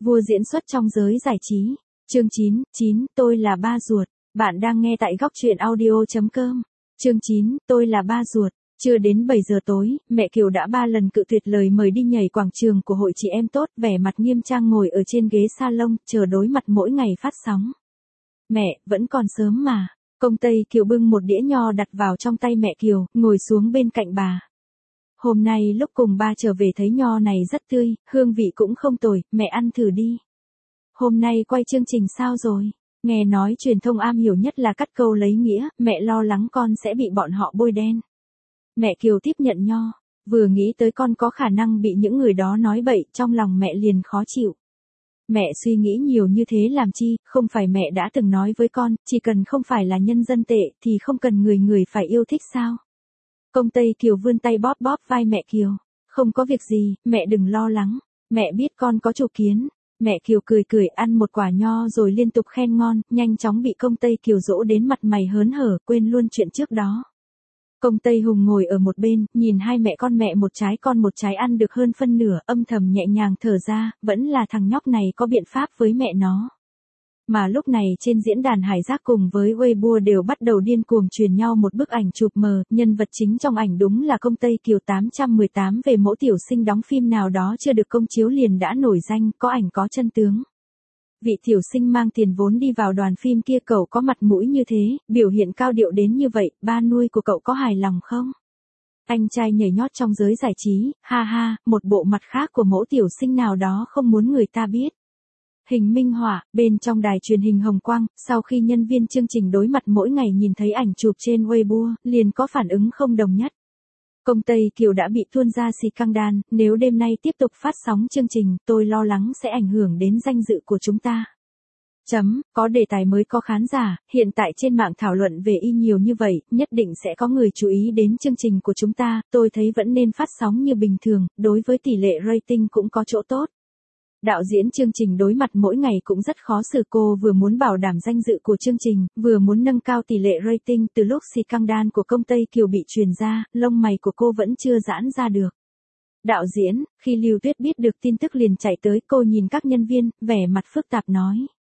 Vua diễn xuất trong giới giải trí. Chương 9, tôi là ba ruột. Bạn đang nghe tại góc truyện audio.com. Chương 9, tôi là ba ruột. Chưa đến 7 giờ tối, mẹ Kiều đã 3 lần cự tuyệt lời mời đi nhảy quảng trường của hội chị em tốt, vẻ mặt nghiêm trang ngồi ở trên ghế salon, chờ đối mặt mỗi ngày phát sóng. Mẹ, vẫn còn sớm mà. Công Tây Kiều bưng một đĩa nho đặt vào trong tay mẹ Kiều, ngồi xuống bên cạnh bà. Hôm nay lúc cùng ba trở về thấy nho này rất tươi, hương vị cũng không tồi, mẹ ăn thử đi. Hôm nay quay chương trình sao rồi? Nghe nói truyền thông am hiểu nhất là cắt câu lấy nghĩa, mẹ lo lắng con sẽ bị bọn họ bôi đen. Mẹ Kiều tiếp nhận nho, vừa nghĩ tới con có khả năng bị những người đó nói bậy, trong lòng mẹ liền khó chịu. Mẹ suy nghĩ nhiều như thế làm chi, không phải mẹ đã từng nói với con, chỉ cần không phải là nhân dân tệ thì không cần người người phải yêu thích sao? Công Tây Kiều vươn tay bóp bóp vai mẹ Kiều. Không có việc gì, mẹ đừng lo lắng. Mẹ biết con có chủ kiến. Mẹ Kiều cười cười ăn một quả nho rồi liên tục khen ngon, nhanh chóng bị Công Tây Kiều dỗ đến mặt mày hớn hở, quên luôn chuyện trước đó. Công Tây Hùng ngồi ở một bên, nhìn hai mẹ một trái con một trái ăn được hơn phân nửa, âm thầm nhẹ nhàng thở ra, vẫn là thằng nhóc này có biện pháp với mẹ nó. Mà lúc này trên diễn đàn Hải Giác cùng với Weibo đều bắt đầu điên cuồng truyền nhau một bức ảnh chụp mờ, nhân vật chính trong ảnh đúng là Công Tây Kiều 818 về mẫu tiểu sinh đóng phim nào đó chưa được công chiếu liền đã nổi danh, có ảnh có chân tướng. Vị tiểu sinh mang tiền vốn đi vào đoàn phim kia, cậu có mặt mũi như thế, biểu hiện cao điệu đến như vậy, ba nuôi của cậu có hài lòng không? Anh trai nhảy nhót trong giới giải trí, ha ha, một bộ mặt khác của mẫu tiểu sinh nào đó không muốn người ta biết. Hình minh họa, bên trong đài truyền hình Hồng Quang, sau khi nhân viên chương trình đối mặt mỗi ngày nhìn thấy ảnh chụp trên Weibo, liền có phản ứng không đồng nhất. Công Tây Kiều đã bị tuôn ra scandal, nếu đêm nay tiếp tục phát sóng chương trình, tôi lo lắng sẽ ảnh hưởng đến danh dự của chúng ta. Có đề tài mới có khán giả, hiện tại trên mạng thảo luận về y nhiều như vậy, nhất định sẽ có người chú ý đến chương trình của chúng ta, tôi thấy vẫn nên phát sóng như bình thường, đối với tỷ lệ rating cũng có chỗ tốt. Đạo diễn chương trình đối mặt mỗi ngày cũng rất khó xử, cô vừa muốn bảo đảm danh dự của chương trình, vừa muốn nâng cao tỷ lệ rating. Từ lúc scandal của Công Tây Kiều bị truyền ra, lông mày của cô vẫn chưa giãn ra được. Đạo diễn, khi Lưu Tuyết biết được tin tức liền chạy tới, cô nhìn các nhân viên, vẻ mặt phức tạp nói.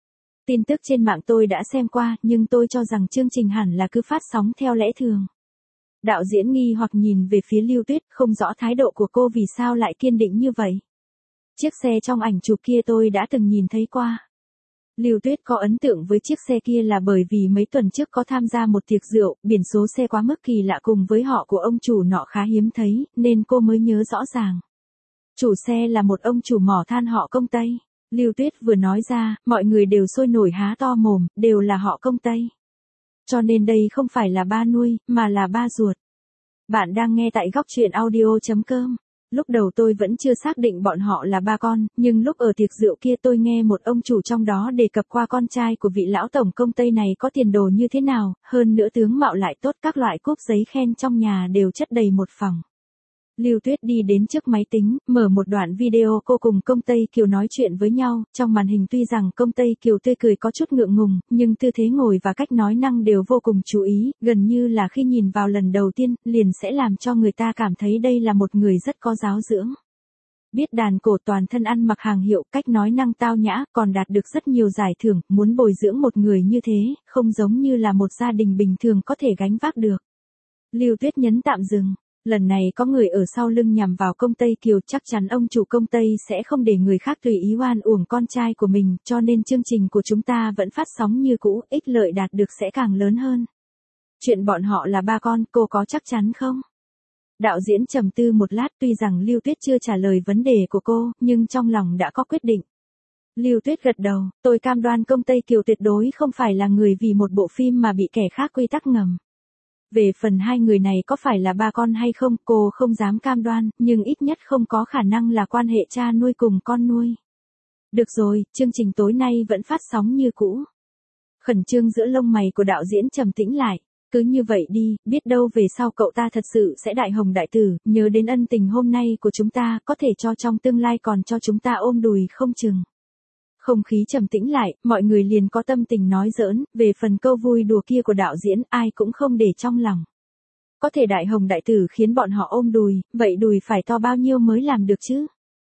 Tin tức trên mạng tôi đã xem qua, nhưng tôi cho rằng chương trình hẳn là cứ phát sóng theo lẽ thường. Đạo diễn nghi hoặc nhìn về phía Lưu Tuyết, không rõ thái độ của cô vì sao lại kiên định như vậy. Chiếc xe trong ảnh chụp kia tôi đã từng nhìn thấy qua. Lưu Tuyết có ấn tượng với chiếc xe kia là bởi vì mấy tuần trước có tham gia một tiệc rượu, biển số xe quá mức kỳ lạ cùng với họ của ông chủ nọ khá hiếm thấy, nên cô mới nhớ rõ ràng. Chủ xe là một ông chủ mỏ than họ Công Tây. Lưu Tuyết vừa nói ra, mọi người đều sôi nổi há to mồm, đều là họ Công Tây. Cho nên đây không phải là ba nuôi, mà là ba ruột. Bạn đang nghe tại góc truyện audio.com. Lúc đầu tôi vẫn chưa xác định bọn họ là ba con, nhưng lúc ở tiệc rượu kia tôi nghe một ông chủ trong đó đề cập qua con trai của vị lão tổng Công Tây này có tiền đồ như thế nào, hơn nữa tướng mạo lại tốt, các loại cúp giấy khen trong nhà đều chất đầy một phòng. Lưu Tuyết đi đến trước máy tính, mở một đoạn video cô cùng Công Tây Kiều nói chuyện với nhau, trong màn hình tuy rằng Công Tây Kiều tươi cười có chút ngượng ngùng, nhưng tư thế ngồi và cách nói năng đều vô cùng chú ý, gần như là khi nhìn vào lần đầu tiên, liền sẽ làm cho người ta cảm thấy đây là một người rất có giáo dưỡng. Biết đàn cổ, toàn thân ăn mặc hàng hiệu, cách nói năng tao nhã, còn đạt được rất nhiều giải thưởng, muốn bồi dưỡng một người như thế, không giống như là một gia đình bình thường có thể gánh vác được. Lưu Tuyết nhấn tạm dừng. Lần này có người ở sau lưng nhằm vào Công Tây Kiều, chắc chắn ông chủ Công Tây sẽ không để người khác tùy ý oan uổng con trai của mình, cho nên chương trình của chúng ta vẫn phát sóng như cũ, ích lợi đạt được sẽ càng lớn hơn. Chuyện bọn họ là ba con, cô có chắc chắn không? Đạo diễn trầm tư một lát, tuy rằng Lưu Tuyết chưa trả lời vấn đề của cô, nhưng trong lòng đã có quyết định. Lưu Tuyết gật đầu, tôi cam đoan Công Tây Kiều tuyệt đối không phải là người vì một bộ phim mà bị kẻ khác quy tắc ngầm. Về phần hai người này có phải là ba con hay không, cô không dám cam đoan, nhưng ít nhất không có khả năng là quan hệ cha nuôi cùng con nuôi. Được rồi, chương trình tối nay vẫn phát sóng như cũ. Khẩn trương giữa lông mày của đạo diễn trầm tĩnh lại. Cứ như vậy đi, biết đâu về sau cậu ta thật sự sẽ đại hồng đại tử, nhớ đến ân tình hôm nay của chúng ta, có thể cho trong tương lai còn cho chúng ta ôm đùi không chừng. Không khí trầm tĩnh lại, mọi người liền có tâm tình nói giỡn, về phần câu vui đùa kia của đạo diễn ai cũng không để trong lòng. Có thể đại hồng đại tử khiến bọn họ ôm đùi, vậy đùi phải to bao nhiêu mới làm được chứ?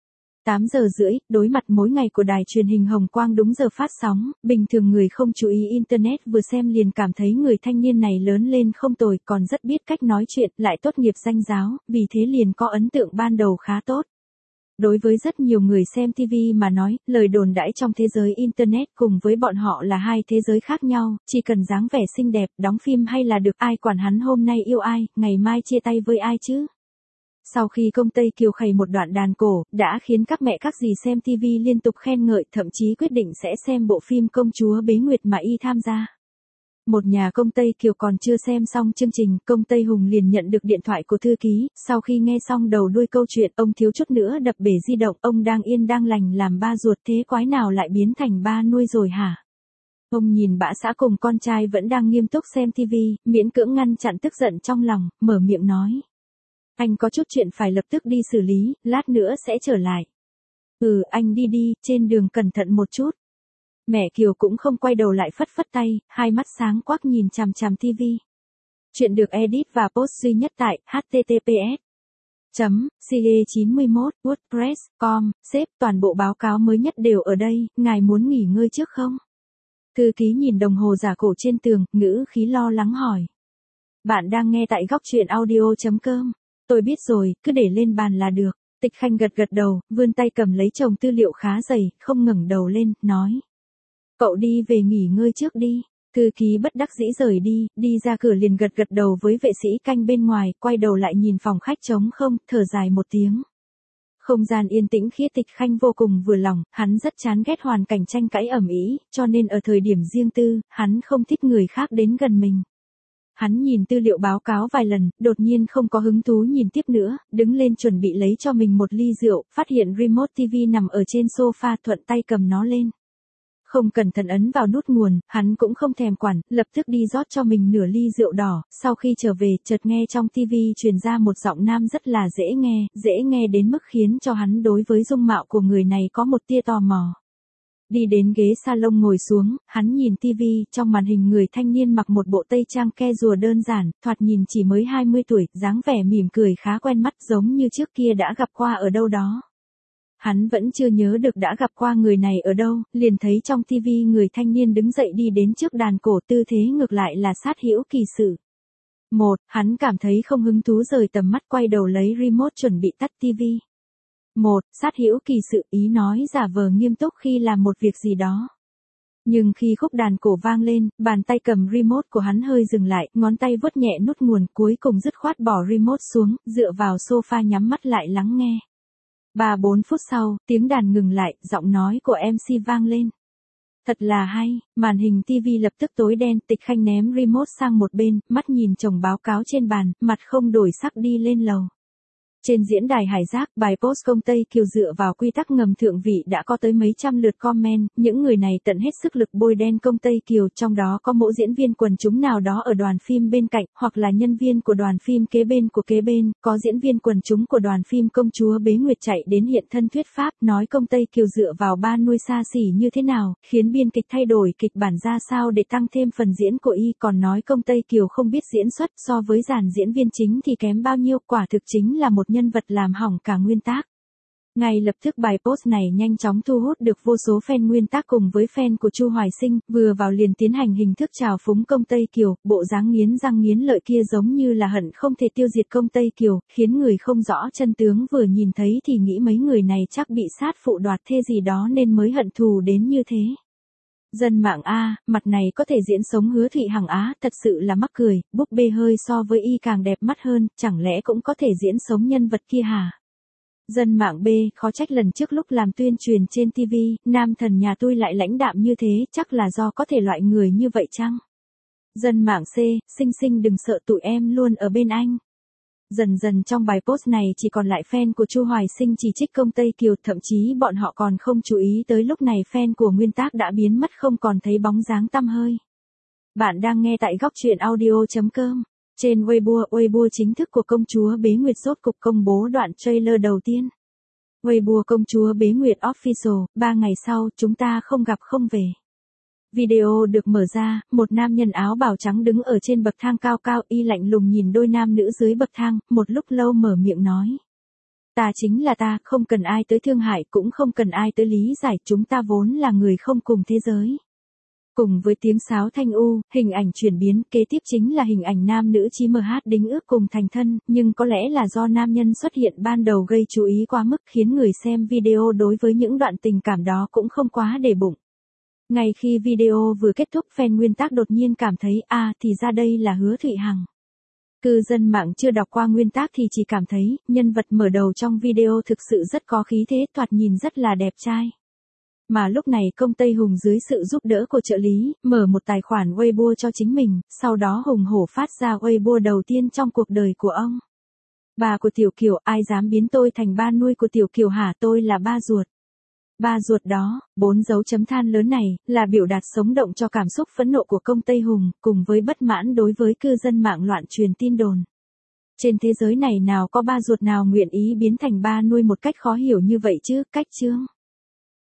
8 giờ rưỡi, đối mặt mỗi ngày của đài truyền hình Hồng Quang đúng giờ phát sóng, bình thường người không chú ý Internet vừa xem liền cảm thấy người thanh niên này lớn lên không tồi, còn rất biết cách nói chuyện, lại tốt nghiệp danh giáo, vì thế liền có ấn tượng ban đầu khá tốt. Đối với rất nhiều người xem TV mà nói, lời đồn đãi trong thế giới Internet cùng với bọn họ là hai thế giới khác nhau, chỉ cần dáng vẻ xinh đẹp, đóng phim hay là được, ai quản hắn hôm nay yêu ai, ngày mai chia tay với ai chứ. Sau khi công Tây Kiều khày một đoạn đàn cổ, đã khiến các mẹ các dì xem TV liên tục khen ngợi, thậm chí quyết định sẽ xem bộ phim Công chúa Bế Nguyệt mà y tham gia. Một nhà công Tây Kiều còn chưa xem xong chương trình, công Tây Hùng liền nhận được điện thoại của thư ký, sau khi nghe xong đầu đuôi câu chuyện, ông thiếu chút nữa đập bể di động, ông đang yên đang lành làm ba ruột thế quái nào lại biến thành ba nuôi rồi hả? Ông nhìn bã xã cùng con trai vẫn đang nghiêm túc xem TV, miễn cưỡng ngăn chặn tức giận trong lòng, mở miệng nói. Anh có chút chuyện phải lập tức đi xử lý, lát nữa sẽ trở lại. Anh đi đi, trên đường cẩn thận một chút. Mẹ Kiều cũng không quay đầu lại phất phất tay, hai mắt sáng quắc nhìn chằm chằm TV. Chuyện được edit và post duy nhất tại https://ce91wordpress.com, sếp, toàn bộ báo cáo mới nhất đều ở đây, ngài muốn nghỉ ngơi trước không? Thư ký nhìn đồng hồ giả cổ trên tường, ngữ khí lo lắng hỏi. Bạn đang nghe tại góc truyện audio.com. Tôi biết rồi, cứ để lên bàn là được. Tịch Khanh gật gật đầu, vươn tay cầm lấy chồng tư liệu khá dày, không ngẩng đầu lên, nói. Cậu đi về nghỉ ngơi trước đi. Thư ký bất đắc dĩ rời đi ra cửa liền gật gật đầu với vệ sĩ canh bên ngoài, quay đầu lại nhìn phòng khách trống không, thở dài một tiếng. Không gian yên tĩnh khiến Tịch Khanh vô cùng vừa lòng, hắn rất chán ghét hoàn cảnh tranh cãi ầm ĩ, cho nên ở thời điểm riêng tư, hắn không thích người khác đến gần mình. Hắn nhìn tư liệu báo cáo vài lần, đột nhiên không có hứng thú nhìn tiếp nữa, đứng lên chuẩn bị lấy cho mình một ly rượu, phát hiện remote TV nằm ở trên sofa, thuận tay cầm nó lên. Không cẩn thận ấn vào nút nguồn, hắn cũng không thèm quản, lập tức đi rót cho mình nửa ly rượu đỏ, sau khi trở về, chợt nghe trong TV truyền ra một giọng nam rất là dễ nghe đến mức khiến cho hắn đối với dung mạo của người này có một tia tò mò. Đi đến ghế salon ngồi xuống, hắn nhìn TV, trong màn hình người thanh niên mặc một bộ tây trang ke rùa đơn giản, thoạt nhìn chỉ mới 20 tuổi, dáng vẻ mỉm cười khá quen mắt giống như trước kia đã gặp qua ở đâu đó. Hắn vẫn chưa nhớ được đã gặp qua người này ở đâu, liền thấy trong TV người thanh niên đứng dậy đi đến trước đàn cổ, tư thế ngược lại là sát hữu kỳ sự. Hắn cảm thấy không hứng thú rời tầm mắt, quay đầu lấy remote chuẩn bị tắt TV. Sát hữu kỳ sự, ý nói giả vờ nghiêm túc khi làm một việc gì đó. Nhưng khi khúc đàn cổ vang lên, bàn tay cầm remote của hắn hơi dừng lại, ngón tay vuốt nhẹ nút nguồn, cuối cùng dứt khoát bỏ remote xuống, dựa vào sofa nhắm mắt lại lắng nghe. 3-4 phút sau, tiếng đàn ngừng lại, giọng nói của MC vang lên. Thật là hay, màn hình TV lập tức tối đen, Tịch Khanh ném remote sang một bên, mắt nhìn chồng báo cáo trên bàn, mặt không đổi sắc đi lên lầu. Trên diễn đài Hải Giác, bài post công Tây Kiều dựa vào quy tắc ngầm thượng vị đã có tới mấy trăm lượt comment, những người này tận hết sức lực bôi đen công Tây Kiều, trong đó có mỗi diễn viên quần chúng nào đó ở đoàn phim bên cạnh, hoặc là nhân viên của đoàn phim kế bên, có diễn viên quần chúng của đoàn phim Công chúa Bế Nguyệt chạy đến hiện thân thuyết pháp, nói công Tây Kiều dựa vào ba nuôi xa xỉ như thế nào, khiến biên kịch thay đổi kịch bản ra sao để tăng thêm phần diễn của y, còn nói công Tây Kiều không biết diễn xuất, so với dàn diễn viên chính thì kém bao nhiêu, quả thực chính là một nhân vật làm hỏng cả nguyên tác. Ngay lập tức bài post này nhanh chóng thu hút được vô số fan nguyên tác cùng với fan của Chu Hoài Sinh, vừa vào liền tiến hành hình thức chào phúng công Tây Kiều, bộ dáng nghiến răng nghiến lợi kia giống như là hận không thể tiêu diệt công Tây Kiều, khiến người không rõ chân tướng vừa nhìn thấy thì nghĩ mấy người này chắc bị sát phụ đoạt thê gì đó nên mới hận thù đến như thế. Dân mạng mặt này có thể diễn sống Hứa Thụy Hằng thật sự là mắc cười, búp bê hơi so với y càng đẹp mắt hơn, chẳng lẽ cũng có thể diễn sống nhân vật kia hả? Dân mạng B, khó trách lần trước lúc làm tuyên truyền trên TV, nam thần nhà tôi lại lãnh đạm như thế, chắc là do có thể loại người như vậy chăng? Dân mạng C, Sinh đừng sợ tụi em luôn ở bên anh. Dần dần trong bài post này chỉ còn lại fan của Chu Hoài Sinh chỉ trích công Tây Kiều, thậm chí bọn họ còn không chú ý tới lúc này fan của nguyên tác đã biến mất không còn thấy bóng dáng tăm hơi. Bạn đang nghe tại góc truyện audio.com. Trên Weibo chính thức của công chúa Bế Nguyệt rốt cục công bố đoạn trailer đầu tiên. Weibo công chúa Bế Nguyệt Official, 3 ngày sau, chúng ta không gặp không về. Video được mở ra, một nam nhân áo bào trắng đứng ở trên bậc thang cao cao, y lạnh lùng nhìn đôi nam nữ dưới bậc thang, một lúc lâu mở miệng nói. Ta chính là ta, không cần ai tới thương hại cũng không cần ai tới lý giải, chúng ta vốn là người không cùng thế giới. Cùng với tiếng sáo thanh u, hình ảnh chuyển biến, kế tiếp chính là hình ảnh nam nữ chí MH đính ước cùng thành thân, nhưng có lẽ là do nam nhân xuất hiện ban đầu gây chú ý quá mức khiến người xem video đối với những đoạn tình cảm đó cũng không quá để bụng. Ngay khi video vừa kết thúc, fan nguyên tác đột nhiên cảm thấy, thì ra đây là Hứa Thụy Hằng. Cư dân mạng chưa đọc qua nguyên tác thì chỉ cảm thấy, nhân vật mở đầu trong video thực sự rất có khí thế, thoạt nhìn rất là đẹp trai. Mà lúc này Công Tây Hùng dưới sự giúp đỡ của trợ lý, mở một tài khoản Weibo cho chính mình, sau đó hùng hổ phát ra Weibo đầu tiên trong cuộc đời của ông. Bà của Tiểu Kiều, ai dám biến tôi thành ba nuôi của Tiểu Kiều hả, tôi là ba ruột. Ba ruột đó, 4 dấu chấm than lớn này, là biểu đạt sống động cho cảm xúc phẫn nộ của Công Tây Hùng, cùng với bất mãn đối với cư dân mạng loạn truyền tin đồn. Trên thế giới này nào có ba ruột nào nguyện ý biến thành ba nuôi một cách khó hiểu như vậy chứ, cách chương.